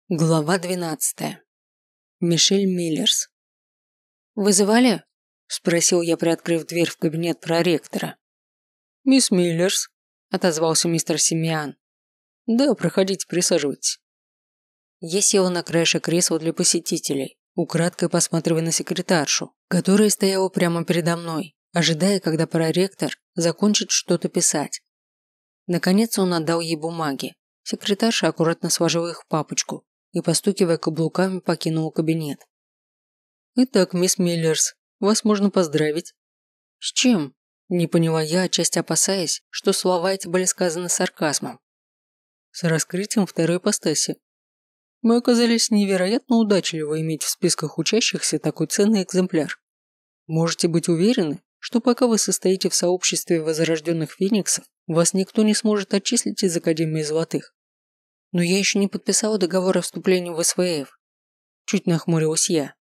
Глава 12. Мишель Миллерс. «Вызывали?» – спросил я, приоткрыв дверь в кабинет проректора. «Мисс Миллерс», – отозвался мистер Симеан. «Да, проходите, присаживайтесь». Я села на краешек кресла для посетителей, украдкой посматривая на секретаршу, которая стояла прямо передо мной, ожидая, когда проректор закончит что-то писать. Наконец он отдал ей бумаги. Секретарша аккуратно сложила их в папочку и, постукивая каблуками, покинула кабинет. «Итак, мисс Миллерс, вас можно поздравить». «С чем?» – не поняла я, отчасти опасаясь, что слова эти были сказаны сарказмом. «С раскрытием второй ипостаси. Мы оказались невероятно удачливы иметь в списках учащихся такой ценный экземпляр. Можете быть уверены, что пока вы состоите в сообществе возрожденных фениксов, вас никто не сможет отчислить из Академии Золотых. Но я еще не подписала договор о вступлении в СВФ. Чуть нахмурилась я.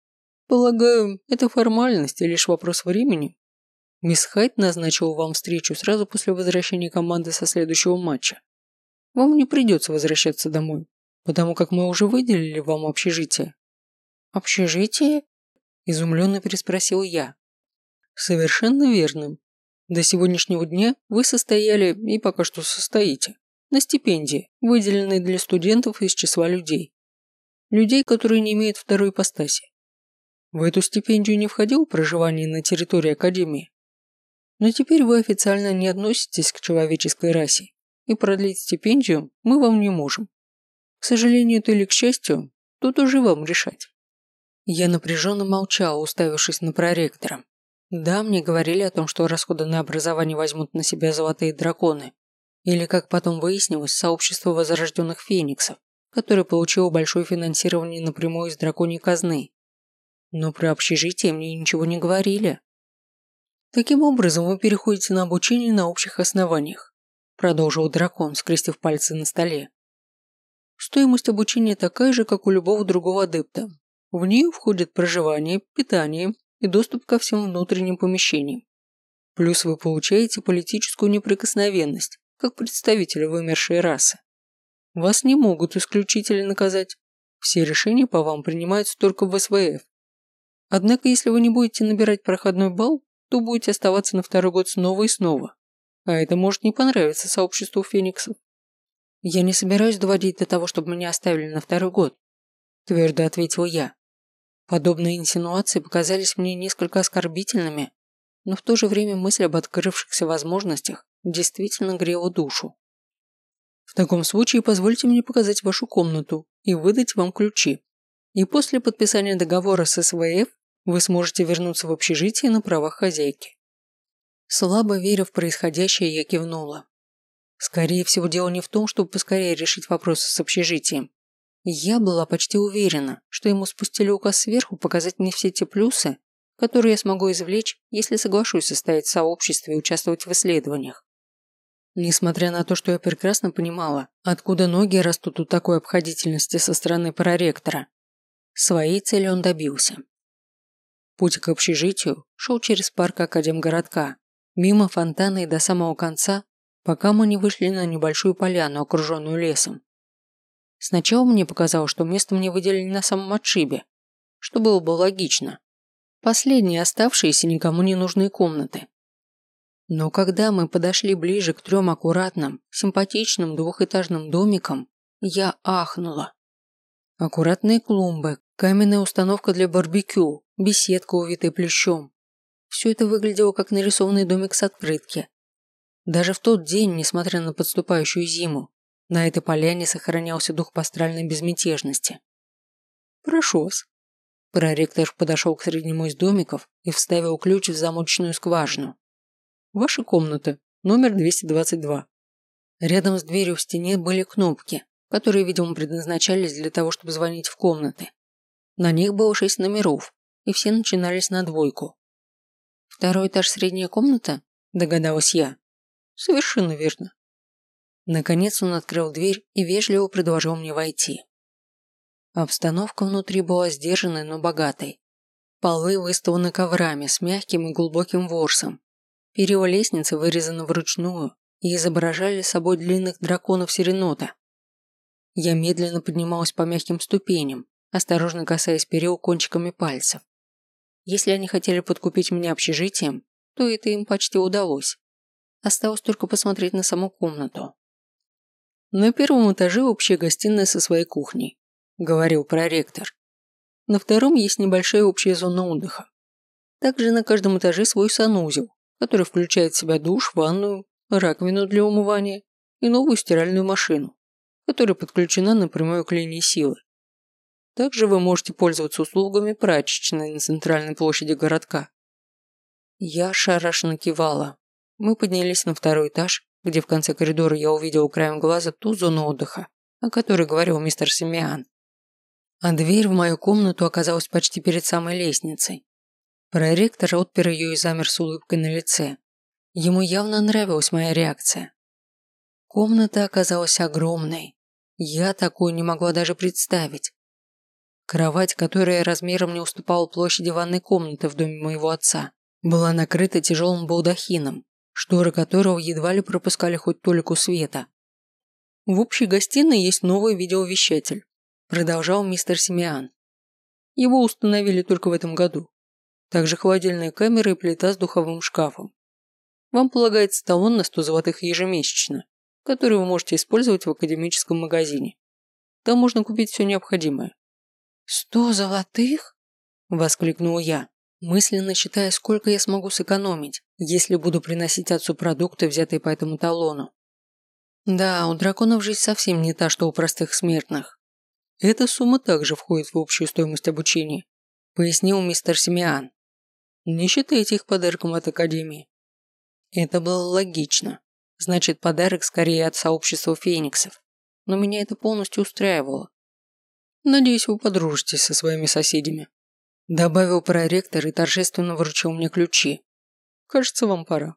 Полагаю, это формальность и лишь вопрос времени. Мисс Хайт назначила вам встречу сразу после возвращения команды со следующего матча. Вам не придется возвращаться домой, потому как мы уже выделили вам общежитие. Общежитие? Изумленно переспросил я. Совершенно верно. До сегодняшнего дня вы состояли и пока что состоите на стипендии, выделенной для студентов из числа людей. Людей, которые не имеют второй ипостаси. В эту стипендию не входило проживание на территории Академии. Но теперь вы официально не относитесь к человеческой расе, и продлить стипендию мы вам не можем. К сожалению, или к счастью, тут уже вам решать. Я напряженно молчала, уставившись на проректора. Да, мне говорили о том, что расходы на образование возьмут на себя золотые драконы. Или, как потом выяснилось, сообщество возрожденных фениксов, которое получило большое финансирование напрямую из драконьей казны. Но про общежитие мне ничего не говорили. Таким образом, вы переходите на обучение на общих основаниях, продолжил дракон, скрестив пальцы на столе. Стоимость обучения такая же, как у любого другого адепта. В нее входит проживание, питание и доступ ко всем внутренним помещениям. Плюс вы получаете политическую неприкосновенность, как представители вымершей расы. Вас не могут исключить или наказать. Все решения по вам принимаются только в СВФ. Однако, если вы не будете набирать проходной балл, то будете оставаться на второй год снова и снова. А это может не понравиться сообществу фениксов. Я не собираюсь доводить до того, чтобы меня оставили на второй год, твердо ответил я. Подобные инсинуации показались мне несколько оскорбительными, но в то же время мысль об открывшихся возможностях действительно грела душу. В таком случае позвольте мне показать вашу комнату и выдать вам ключи. И после подписания договора с СВФ вы сможете вернуться в общежитие на правах хозяйки. Слабо веря в происходящее, я кивнула. Скорее всего, дело не в том, чтобы поскорее решить вопросы с общежитием. Я была почти уверена, что ему спустили указ сверху показать мне все те плюсы, которые я смогу извлечь, если соглашусь состоять в сообществе и участвовать в исследованиях. Несмотря на то, что я прекрасно понимала, откуда ноги растут у такой обходительности со стороны проректора, своей цели он добился. Путь к общежитию шел через парк Академгородка, мимо фонтана и до самого конца, пока мы не вышли на небольшую поляну, окруженную лесом. Сначала мне показалось, что место мне выделили на самом отшибе, что было бы логично. Последние оставшиеся никому не нужные комнаты. Но когда мы подошли ближе к 3 аккуратным, симпатичным двухэтажным домикам, я ахнула. Аккуратные клумбы, каменная установка для барбекю, беседка, увитая плющом. Все это выглядело как нарисованный домик с открытки. Даже в тот день, несмотря на подступающую зиму, на этой поляне сохранялся дух пасторальной безмятежности. «Прошу вас». Проректор подошел к среднему из домиков и вставил ключ в замочную скважину. «Ваша комната, номер 222». Рядом с дверью в стене были кнопки, которые, видимо, предназначались для того, чтобы звонить в комнаты. На них было 6 номеров, и все начинались на 2. «Второй этаж, средняя комната?» – догадалась я. «Совершенно верно». Наконец он открыл дверь и вежливо предложил мне войти. Обстановка внутри была сдержанной, но богатой. Полы выставлены коврами с мягким и глубоким ворсом. Перила лестницы вырезаны вручную и изображали собой длинных драконов серенота. Я медленно поднималась по мягким ступеням, осторожно касаясь перил кончиками пальцев. Если они хотели подкупить меня общежитием, то это им почти удалось. Осталось только посмотреть на саму комнату. «На первом этаже общая гостиная со своей кухней», – говорил проректор. «На втором есть небольшая общая зона отдыха. Также на каждом этаже свой санузел, который включает в себя душ, ванную, раковину для умывания и новую стиральную машину, которая подключена напрямую к линии силы. Также вы можете пользоваться услугами прачечной на центральной площади городка». Я ошарашенно кивала. Мы поднялись на второй этаж, где в конце коридора я увидел краем глаза ту зону отдыха, о которой говорил мистер Симеан. А дверь в мою комнату оказалась почти перед самой лестницей. Проректор отпер ее и замер с улыбкой на лице. Ему явно нравилась моя реакция. Комната оказалась огромной. Я такую не могла даже представить. Кровать, которая размером не уступала площади ванной комнаты в доме моего отца, была накрыта тяжелым балдахином, шторы которого едва ли пропускали хоть толику света. «В общей гостиной есть новый видеовещатель», – продолжал мистер Симеан. «Его установили только в этом году. Также холодильная камера и плита с духовым шкафом. Вам полагается талон на 100 золотых ежемесячно, который вы можете использовать в академическом магазине. Там можно купить все необходимое». «100 золотых?» – воскликнул я, мысленно считая, сколько я смогу сэкономить, если буду приносить отцу продукты, взятые по этому талону. Да, у драконов жизнь совсем не та, что у простых смертных. Эта сумма также входит в общую стоимость обучения, пояснил мистер Симеан. Не считайте их подарком от Академии. Это было логично. Значит, подарок скорее от сообщества фениксов. Но меня это полностью устраивало. Надеюсь, вы подружитесь со своими соседями. Добавил проректор и торжественно вручил мне ключи. Кажется, вам пора.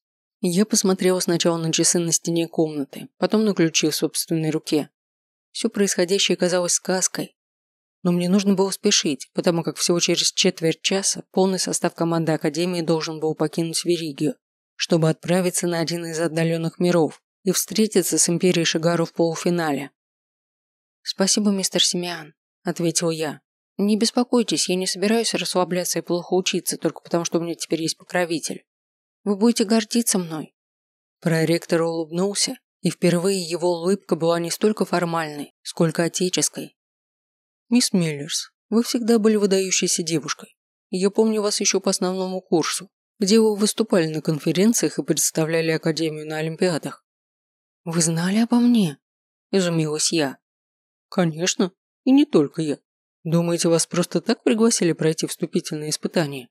Я посмотрела сначала на часы на стене комнаты, потом на ключи в собственной руке. Все происходящее казалось сказкой. Но мне нужно было спешить, потому как всего через четверть часа полный состав команды Академии должен был покинуть Веригию, чтобы отправиться на один из отдаленных миров и встретиться с Империей Шигару в полуфинале. «Спасибо, мистер Симеан», – ответил я. «Не беспокойтесь, я не собираюсь расслабляться и плохо учиться, только потому что у меня теперь есть покровитель. Вы будете гордиться мной». Проректор улыбнулся, и впервые его улыбка была не столько формальной, сколько отеческой. «Мисс Миллерс, вы всегда были выдающейся девушкой. Я помню вас еще по основному курсу, где вы выступали на конференциях и представляли Академию на Олимпиадах». «Вы знали обо мне?» – изумилась я. «Конечно, и не только я. Думаете, вас просто так пригласили пройти вступительные испытания?»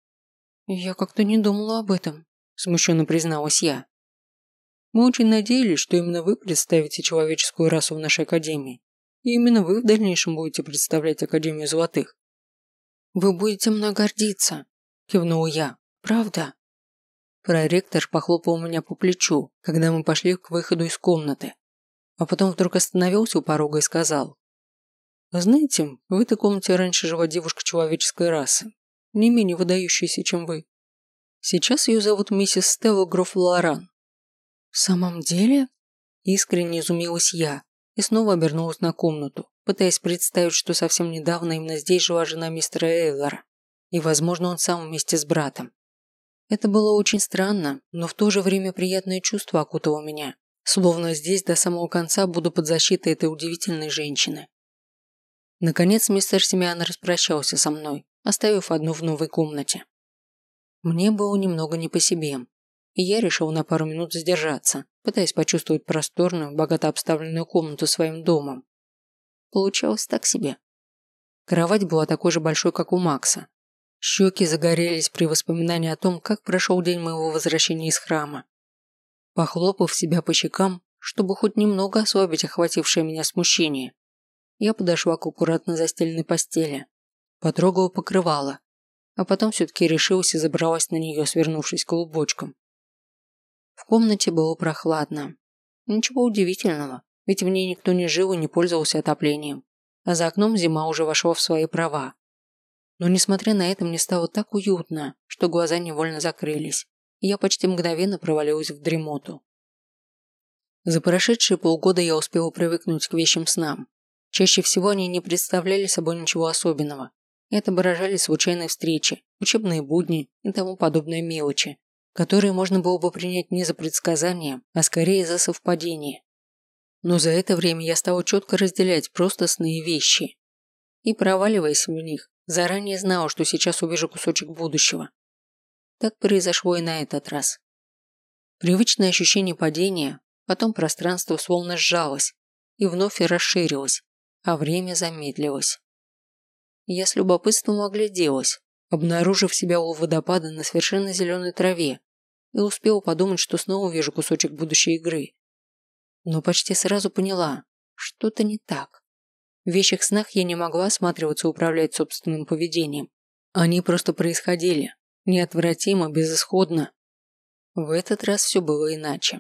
«Я как-то не думала об этом», – смущенно призналась я. «Мы очень надеялись, что именно вы представите человеческую расу в нашей Академии, и именно вы в дальнейшем будете представлять Академию Золотых». «Вы будете мной гордиться», – кивнула я. «Правда?» Проректор похлопал меня по плечу, когда мы пошли к выходу из комнаты, а потом вдруг остановился у порога и сказал: «Знаете, в этой комнате раньше жила девушка человеческой расы, не менее выдающаяся, чем вы. Сейчас ее зовут миссис Стелла Гроф-Лоран». «В самом деле?» – искренне изумилась я и снова обернулась на комнату, пытаясь представить, что совсем недавно именно здесь жила жена мистера Эйлора, и, возможно, он сам вместе с братом. Это было очень странно, но в то же время приятное чувство окутало меня, словно здесь до самого конца буду под защитой этой удивительной женщины. Наконец мистер Симеан распрощался со мной, оставив одну в новой комнате. Мне было немного не по себе, и я решил на пару минут задержаться, пытаясь почувствовать просторную, богато обставленную комнату своим домом. Получалось так себе. Кровать была такой же большой, как у Макса. Щеки загорелись при воспоминании о том, как прошел день моего возвращения из храма. Похлопав себя по щекам, чтобы хоть немного ослабить охватившее меня смущение, я подошла к аккуратно застеленной постели, потрогала покрывало, а потом все-таки решилась и забралась на нее, свернувшись клубочком. В комнате было прохладно. Ничего удивительного, ведь в ней никто не жил и не пользовался отоплением, а за окном зима уже вошла в свои права. Но несмотря на это, мне стало так уютно, что глаза невольно закрылись, и я почти мгновенно провалилась в дремоту. За прошедшие полгода я успела привыкнуть к вещим снам. Чаще всего они не представляли собой ничего особенного. Это выражали случайные встречи, учебные будни и тому подобные мелочи, которые можно было бы принять не за предсказание, а скорее за совпадение. Но за это время я стала четко разделять просто сны и вещи. И, проваливаясь в них, заранее знала, что сейчас увижу кусочек будущего. Так произошло и на этот раз. Привычное ощущение падения, потом пространство словно сжалось и вновь расширилось, а время замедлилось. Я с любопытством огляделась, обнаружив себя у водопада на совершенно зеленой траве, и успела подумать, что снова вижу кусочек будущей игры. Но почти сразу поняла, что-то не так. В вещих снах я не могла осматриваться и управлять собственным поведением. Они просто происходили, неотвратимо, безысходно. В этот раз все было иначе.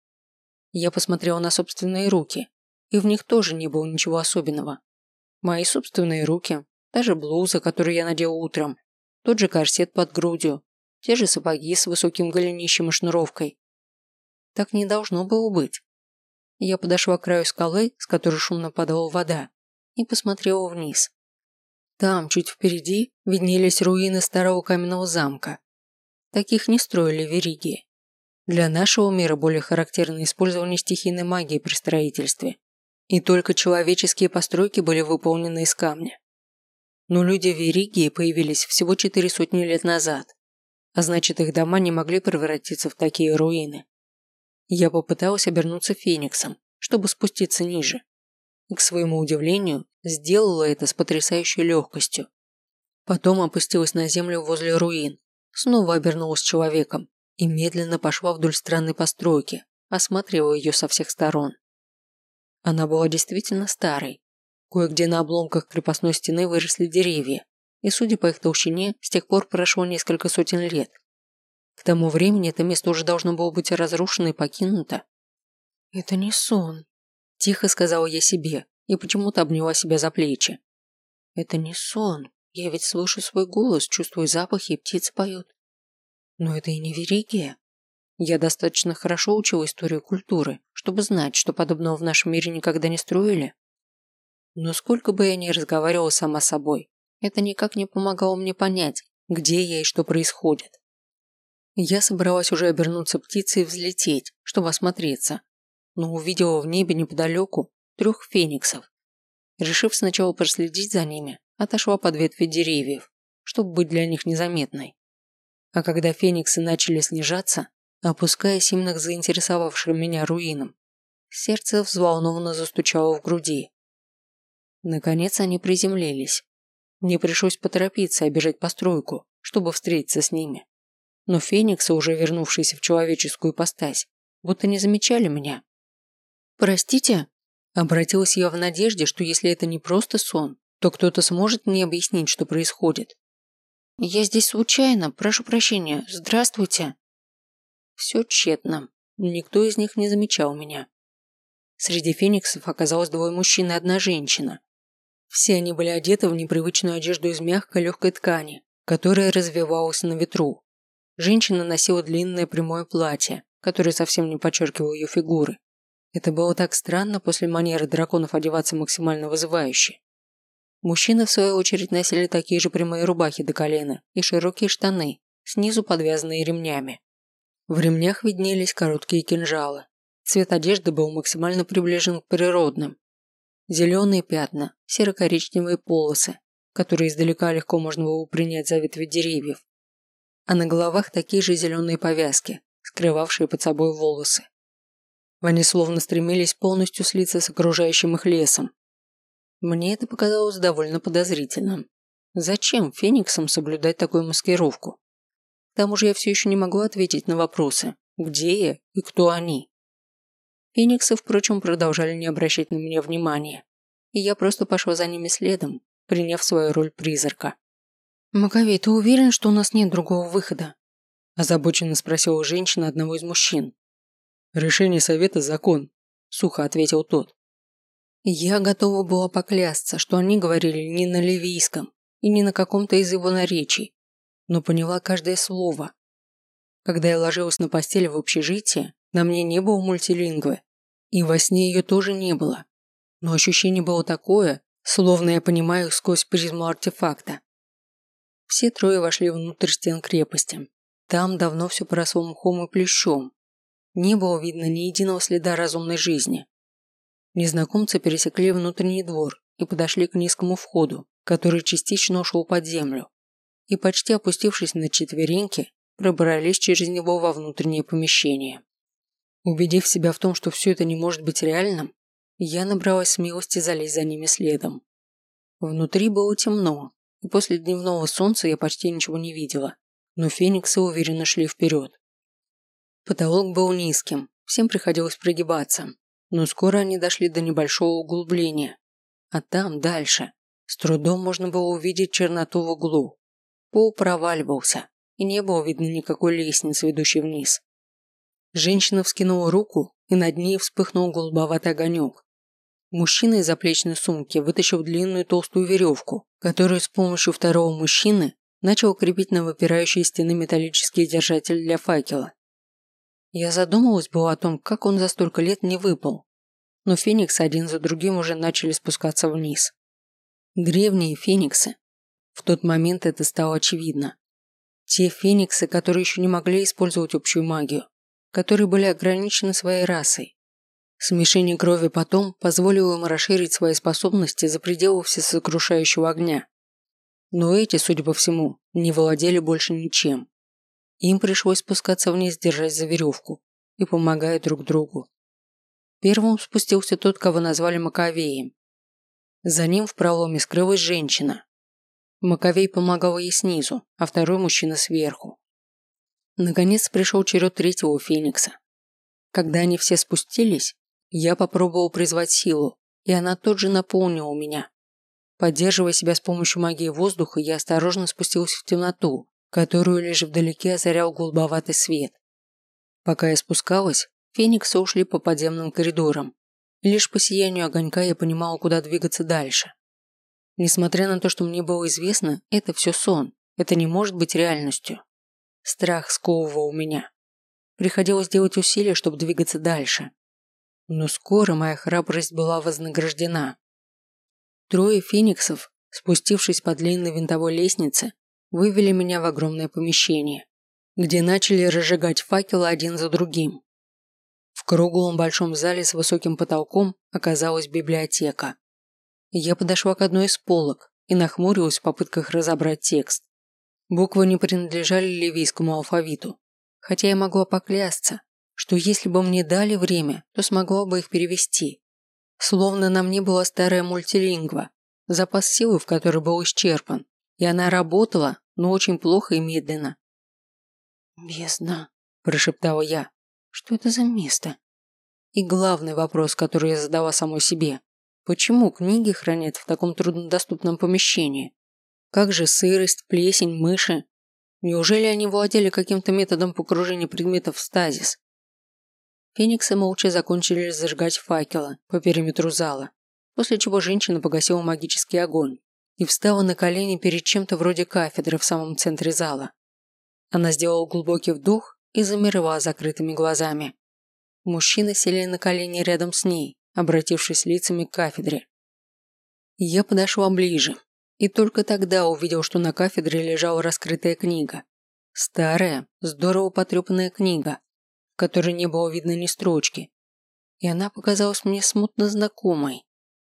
Я посмотрела на собственные руки, и в них тоже не было ничего особенного. Мои собственные руки, та же блуза, которую я надела утром, тот же корсет под грудью, те же сапоги с высоким голенищем и шнуровкой. Так не должно было быть. Я подошла к краю скалы, с которой шумно падала вода, и посмотрела вниз. Там, чуть впереди, виднелись руины старого каменного замка. Таких не строили в Веригии. Для нашего мира более характерно использование стихийной магии при строительстве. И только человеческие постройки были выполнены из камня. Но люди в Веригии появились всего 400 лет назад, а значит, их дома не могли превратиться в такие руины. Я попыталась обернуться фениксом, чтобы спуститься ниже. И, к своему удивлению, сделала это с потрясающей легкостью. Потом опустилась на землю возле руин, снова обернулась человеком и медленно пошла вдоль странной постройки, осматривая ее со всех сторон. Она была действительно старой. Кое-где на обломках крепостной стены выросли деревья, и, судя по их толщине, с тех пор прошло несколько сотен лет. К тому времени это место уже должно было быть разрушено и покинуто. «Это не сон», – тихо сказала я себе и почему-то обняла себя за плечи. «Это не сон. Я ведь слышу свой голос, чувствую запахи, и птицы поют. Но это и не Веригия. Я достаточно хорошо учила историю культуры, чтобы знать, что подобного в нашем мире никогда не строили. Но сколько бы я ни разговаривала сама с собой, это никак не помогало мне понять, где я и что происходит. Я собралась уже обернуться птицей и взлететь, чтобы осмотреться, но увидела в небе неподалеку 3 фениксов. Решив сначала проследить за ними, отошла под ветви деревьев, чтобы быть для них незаметной. А когда фениксы начали снижаться, опускаясь именно к заинтересовавшим меня руинам, сердце взволнованно застучало в груди. Наконец они приземлились. Мне пришлось поторопиться и обежать постройку, чтобы встретиться с ними. Но фениксы, уже вернувшиеся в человеческую ипостась, будто не замечали меня. «Простите?» – обратилась я в надежде, что если это не просто сон, то кто-то сможет мне объяснить, что происходит. «Я здесь случайно, прошу прощения, здравствуйте». Все тщетно, никто из них не замечал меня. Среди фениксов оказалось 2 мужчин и 1 женщина. Все они были одеты в непривычную одежду из мягкой легкой ткани, которая развивалась на ветру. Женщина носила длинное прямое платье, которое совсем не подчеркивало ее фигуры. Это было так странно после манеры драконов одеваться максимально вызывающе. Мужчины, в свою очередь, носили такие же прямые рубахи до колена и широкие штаны, снизу подвязанные ремнями. В ремнях виднелись короткие кинжалы. Цвет одежды был максимально приближен к природным. Зеленые пятна, серо-коричневые полосы, которые издалека легко можно было принять за ветви деревьев. А на головах такие же зеленые повязки, скрывавшие под собой волосы. Они словно стремились полностью слиться с окружающим их лесом. Мне это показалось довольно подозрительным. Зачем фениксам соблюдать такую маскировку? К тому же я все еще не могу ответить на вопросы, где я и кто они. Фениксы, впрочем, продолжали не обращать на меня внимания, и я просто пошла за ними следом, приняв свою роль призрака. «Маковей, ты уверен, что у нас нет другого выхода?» – озабоченно спросила женщина одного из мужчин. «Решение совета – закон», – сухо ответил тот. Я готова была поклясться, что они говорили не на ливийском и не на каком-то из его наречий, но поняла каждое слово. Когда я ложилась на постель в общежитии, на мне не было мультилингвы, И во сне ее тоже не было. Но ощущение было такое, словно я понимаю их сквозь призму артефакта. Все трое вошли внутрь стен крепости. Там давно все поросло мхом и плющом. Не было видно ни единого следа разумной жизни. Незнакомцы пересекли внутренний двор и подошли к низкому входу, который частично ушел под землю, и, почти опустившись на четвереньки, пробрались через него во внутреннее помещение. Убедив себя в том, что все это не может быть реальным, я набралась смелости залезть за ними следом. Внутри было темно, и после дневного солнца я почти ничего не видела, но фениксы уверенно шли вперед. Потолок был низким, всем приходилось прогибаться, но скоро они дошли до небольшого углубления, а там, дальше, с трудом можно было увидеть черноту в углу. Пол проваливался, и не было видно никакой лестницы, ведущей вниз. Женщина вскинула руку, и над ней вспыхнул голубоватый огонек. Мужчина из заплечной сумки вытащил длинную толстую веревку, которую с помощью второго мужчины начал крепить на выпирающие стены металлический держатель для факела. Я задумалась было о том, как он за столько лет не выпал, но фениксы один за другим уже начали спускаться вниз. Древние фениксы. В тот момент это стало очевидно. Те фениксы, которые еще не могли использовать общую магию, которые были ограничены своей расой. Смешение крови потом позволило им расширить свои способности за пределы всесокрушающего огня. Но эти, судя по всему, не владели больше ничем. Им пришлось спускаться вниз, держась за веревку и помогая друг другу. Первым спустился тот, кого назвали Маковеем. За ним в проломе скрылась женщина. Маковей помогал ей снизу, а второй мужчина сверху. Наконец пришел черед третьего феникса. Когда они все спустились, я попробовал призвать силу, и она тут же наполнила меня. Поддерживая себя с помощью магии воздуха, я осторожно спустился в темноту, которую лишь вдалеке озарял голубоватый свет. Пока я спускалась, фениксы ушли по подземным коридорам, и лишь по сиянию огонька я понимала, куда двигаться дальше. Несмотря на то, что мне было известно, это все сон, это не может быть реальностью. Страх сковывал меня. Приходилось делать усилия, чтобы двигаться дальше. Но скоро моя храбрость была вознаграждена. Трое фениксов, спустившись по длинной винтовой лестнице, вывели меня в огромное помещение, где начали разжигать факелы один за другим. В круглом большом зале с высоким потолком оказалась библиотека. Я подошла к одной из полок и нахмурилась в попытках разобрать текст. Буквы не принадлежали ливийскому алфавиту, хотя я могла поклясться, что если бы мне дали время, то смогла бы их перевести. Словно на мне была старая мультилингва, запас силы в которой был исчерпан, и она работала, но очень плохо и медленно. «Бездна», – прошептала я. «Что это за место?» И главный вопрос, который я задала самой себе. Почему книги хранят в таком труднодоступном помещении? Как же сырость, плесень, мыши? Неужели они владели каким-то методом погружения предметов в стазис? Фениксы молча закончили зажигать факелы по периметру зала, после чего женщина погасила магический огонь и встала на колени перед чем-то вроде кафедры в самом центре зала. Она сделала глубокий вдох и замерла закрытыми глазами. Мужчины сели на колени рядом с ней, обратившись лицами к кафедре. Я подошла ближе, и только тогда увидел, что на кафедре лежала раскрытая книга. Старая, здорово потрепанная книга, в которой не было видно ни строчки, и она показалась мне смутно знакомой.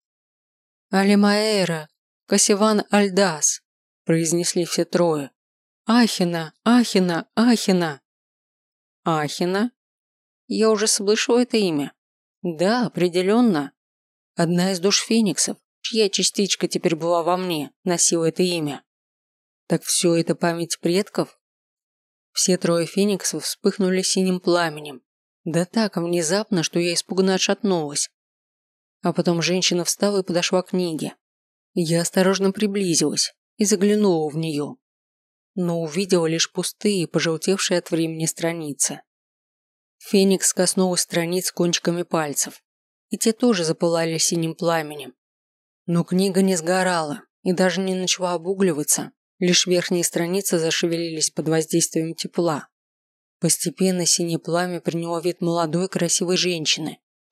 «Алимаэра, Кассиван Альдас», – произнесли все трое. «Ахина, Ахина, Ахина». «Ахина?» Я уже слышала это имя. Да, определенно. Одна из душ фениксов, чья частичка теперь была во мне, носила это имя. Так все это память предков? Все трое фениксов вспыхнули синим пламенем. Да так внезапно, что я испуганно отшатнулась. А потом женщина встала и подошла к книге. Я осторожно приблизилась и заглянула в нее. Но увидела лишь пустые, пожелтевшие от времени страницы. Феникс коснулась страниц кончиками пальцев, и те тоже запылали синим пламенем. Но книга не сгорала и даже не начала обугливаться, лишь верхние страницы зашевелились под воздействием тепла. Постепенно синее пламя приняло вид молодой красивой женщины,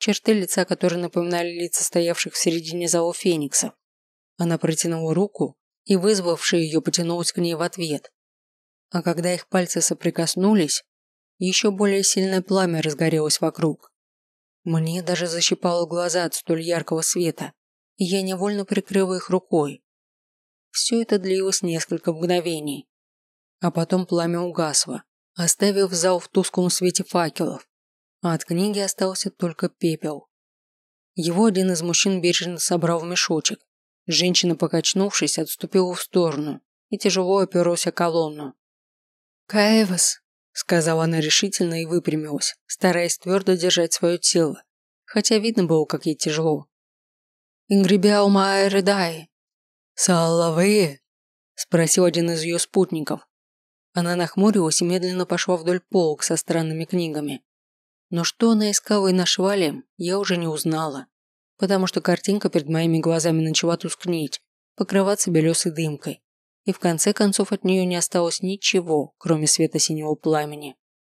черты лица которой напоминали лица стоявших в середине зала фениксов. Она протянула руку, и вызвавшая ее потянулась к ней в ответ. А когда их пальцы соприкоснулись, еще более сильное пламя разгорелось вокруг. Мне даже защипало глаза от столь яркого света, и я невольно прикрыла их рукой. Все это длилось несколько мгновений. А потом пламя угасло, оставив зал в тусклом свете факелов, а от книги остался только пепел. Его один из мужчин бережно собрал в мешочек. Женщина, покачнувшись, отступила в сторону и тяжело оперлась о колонну. «Каэвас», – сказала она решительно и выпрямилась, стараясь твердо держать свое тело, хотя видно было, как ей тяжело. «Ингрибиал маэредай». «Салавы?» – спросил один из ее спутников. Она нахмурилась и медленно пошла вдоль полок со странными книгами. Но что она искала и нашла ли, я уже не узнала, потому что картинка перед моими глазами начала тускнеть, покрываться белесой дымкой, и в конце концов от нее не осталось ничего, кроме света синего пламени.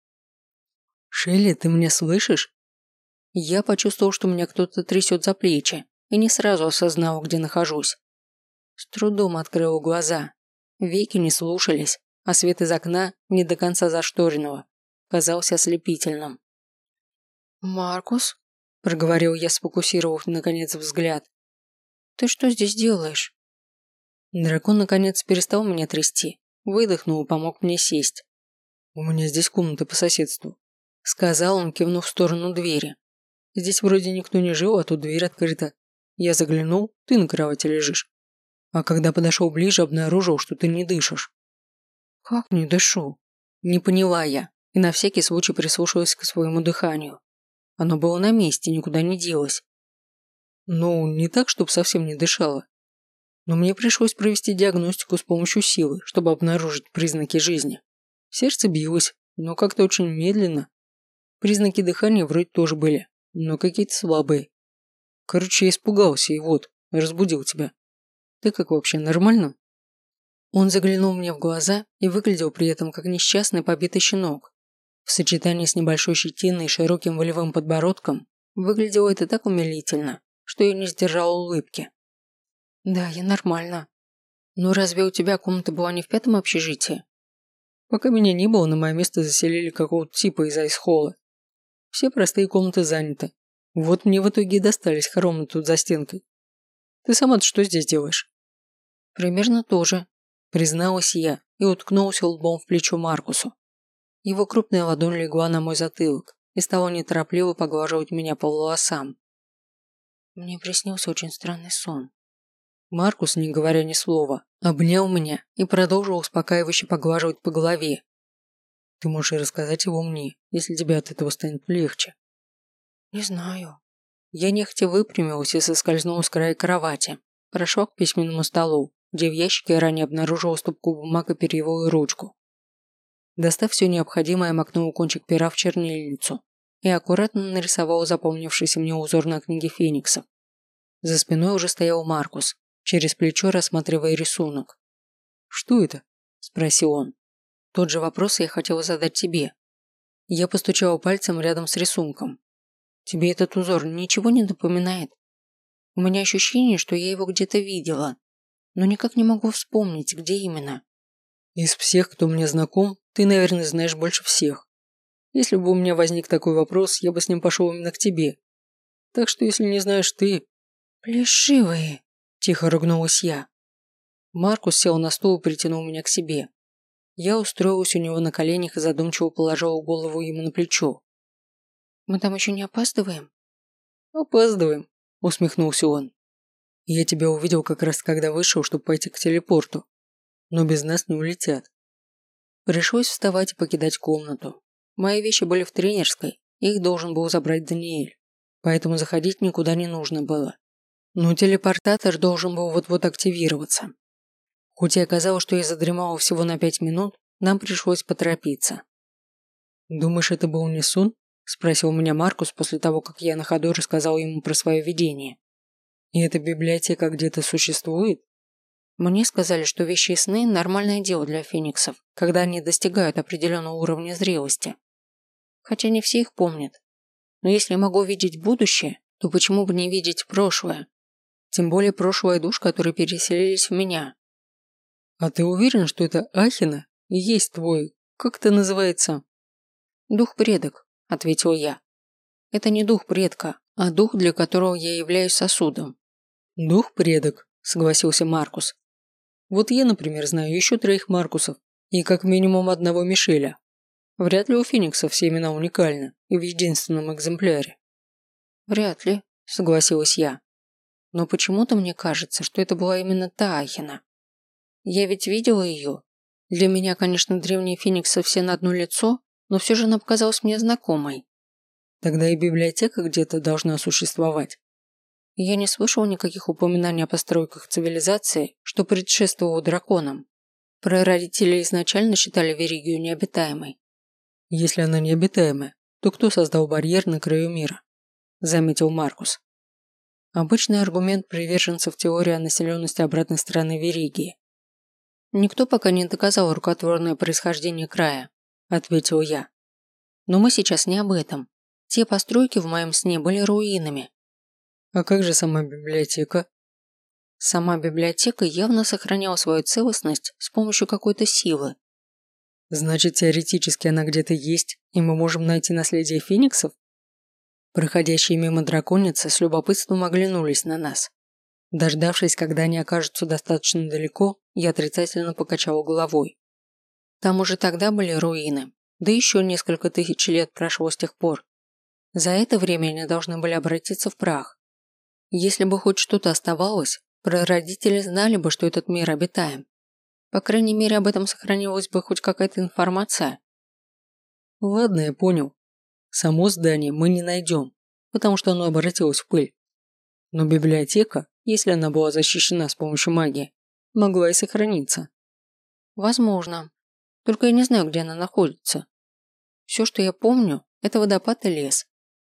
«Шелли, ты меня слышишь?» Я почувствовал, что меня кто-то трясет за плечи, и не сразу осознал, где нахожусь. С трудом открыл глаза. Веки не слушались, а свет из окна, не до конца зашторенного, казался ослепительным. «Маркус?» – проговорил я, сфокусировав наконец взгляд. «Ты что здесь делаешь?» Дракон наконец перестал меня трясти, выдохнул и помог мне сесть. «У меня здесь комната по соседству», – сказал он, кивнув в сторону двери. «Здесь вроде никто не жил, а тут дверь открыта. Я заглянул, ты на кровати лежишь. А когда подошел ближе, обнаружил, что ты не дышишь». «Как не дышу?» Не поняла я, и на всякий случай прислушалась к своему дыханию. Оно было на месте, никуда не делось. Ну, не так, чтобы совсем не дышало. Но мне пришлось провести диагностику с помощью силы, чтобы обнаружить признаки жизни. Сердце билось, но как-то очень медленно. Признаки дыхания вроде тоже были, но какие-то слабые. Короче, я испугался и вот, разбудил тебя. Ты как вообще, нормально? Он заглянул мне в глаза и выглядел при этом как несчастный побитый щенок. В сочетании с небольшой щетиной и широким волевым подбородком выглядело это так умилительно, что я не сдержала улыбки. «Да, я нормально. Но разве у тебя комната была не в 5-м общежитии?» «Пока меня не было, на мое место заселили какого-то типа из айс-холла. Все простые комнаты заняты. Вот мне в итоге и достались хоромы тут за стенкой. Ты сама-то что здесь делаешь?» «Примерно то же», призналась я и уткнулась лбом в плечо Маркусу. Его крупная ладонь легла на мой затылок и стала неторопливо поглаживать меня по волосам. Мне приснился очень странный сон. Маркус, не говоря ни слова, обнял меня и продолжил успокаивающе поглаживать по голове. Ты можешь рассказать его мне, если тебе от этого станет легче. Не знаю. Я нехотя выпрямилась и соскользнула с края кровати, прошла к письменному столу, где в ящике ранее обнаружила стопку бумаг и перьевую ручку. Достав все необходимое, макнула кончик пера в чернильницу и аккуратно нарисовала запомнившийся мне узор на книге фениксов. За спиной уже стоял Маркус, через плечо рассматривая рисунок. «Что это?» – спросил он. Тот же вопрос я хотела задать тебе. Я постучала пальцем рядом с рисунком. Тебе этот узор ничего не напоминает? У меня ощущение, что я его где-то видела, но никак не могу вспомнить, где именно. Из всех, кто мне знаком, ты, наверное, знаешь больше всех. Если бы у меня возник такой вопрос, я бы с ним пошел именно к тебе. Так что, если не знаешь ты... Плешивые, тихо ругнулась я. Маркус сел на стул и притянул меня к себе. Я устроилась у него на коленях и задумчиво положила голову ему на плечо. «Мы там еще не опаздываем?» «Опаздываем», – усмехнулся он. «Я тебя увидел как раз когда вышел, чтобы пойти к телепорту. Но без нас не улетят». Пришлось вставать и покидать комнату. Мои вещи были в тренерской, их должен был забрать Даниэль, поэтому заходить никуда не нужно было. Но телепортатор должен был вот-вот активироваться. Хоть и оказалось, что я задремала всего на 5 минут, нам пришлось поторопиться. «Думаешь, это был не сон?» – спросил меня Маркус после того, как я на ходу рассказал ему про свое видение. «И эта библиотека где-то существует?» Мне сказали, что вещи и сны – нормальное дело для фениксов, когда они достигают определенного уровня зрелости. Хотя не все их помнят. Но если могу видеть будущее, то почему бы не видеть прошлое? Тем более прошлое душ, которые переселились в меня. А ты уверен, что это Ахина и есть твой, как это называется? Дух предок, ответил я. Это не дух предка, а дух, для которого я являюсь сосудом. Дух предок, согласился Маркус. Вот я, например, знаю еще 3 Маркусов и как минимум одного Мишеля. Вряд ли у Фениксов все имена уникальны и в единственном экземпляре. Вряд ли, согласилась я. Но почему-то мне кажется, что это была именно та Ахина. Я ведь видела ее. Для меня, конечно, древние Фениксы все на одно лицо, но все же она показалась мне знакомой. Тогда и библиотека где-то должна существовать. Я не слышал никаких упоминаний о постройках цивилизации, что предшествовало драконам. Прародители изначально считали Веригию необитаемой. Если она необитаемая, то кто создал барьер на краю мира? Заметил Маркус. Обычный аргумент приверженцев теории о населенности обратной стороны Веригии. Никто пока не доказал рукотворное происхождение края, ответил я. Но мы сейчас не об этом. Те постройки в моем сне были руинами. А как же сама библиотека? Сама библиотека явно сохраняла свою целостность с помощью какой-то силы. Значит, теоретически она где-то есть, и мы можем найти наследие фениксов? Проходящие мимо драконицы с любопытством оглянулись на нас. Дождавшись, когда они окажутся достаточно далеко, я отрицательно покачал головой. Там уже тогда были руины, да еще несколько тысяч лет прошло с тех пор. За это время они должны были обратиться в прах. Если бы хоть что-то оставалось, прародители знали бы, что этот мир обитаем. По крайней мере, об этом сохранилась бы хоть какая-то информация. Ладно, я понял. Само здание мы не найдем, потому что оно обратилось в пыль. Но библиотека, если она была защищена с помощью магии, могла и сохраниться. Возможно. Только я не знаю, где она находится. Все, что я помню, это водопад и лес.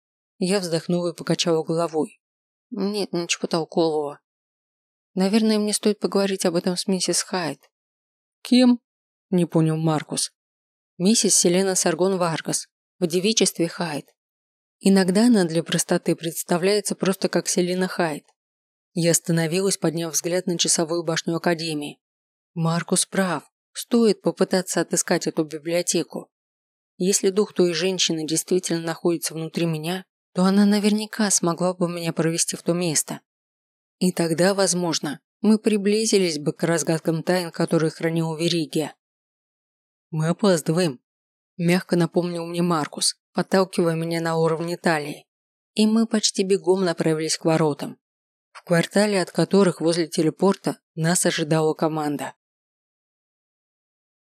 Я вздохнула и покачала головой. Нет, ничего толкового. Наверное, мне стоит поговорить об этом с миссис Хайд. Кем? Не понял Маркус. Миссис Селена Саргон Варгас, в девичестве Хайд. Иногда она для простоты представляется просто как Селена Хайд. Я остановилась, подняв взгляд на часовую башню Академии. Маркус прав. Стоит попытаться отыскать эту библиотеку. Если дух той женщины действительно находится внутри меня, то она наверняка смогла бы меня провести в то место. И тогда, возможно, мы приблизились бы к разгадкам тайн, которые хранила Веригия. Мы опаздываем, мягко напомнил мне Маркус, подталкивая меня на уровне талии. И мы почти бегом направились к воротам, в квартале от которых возле телепорта нас ожидала команда.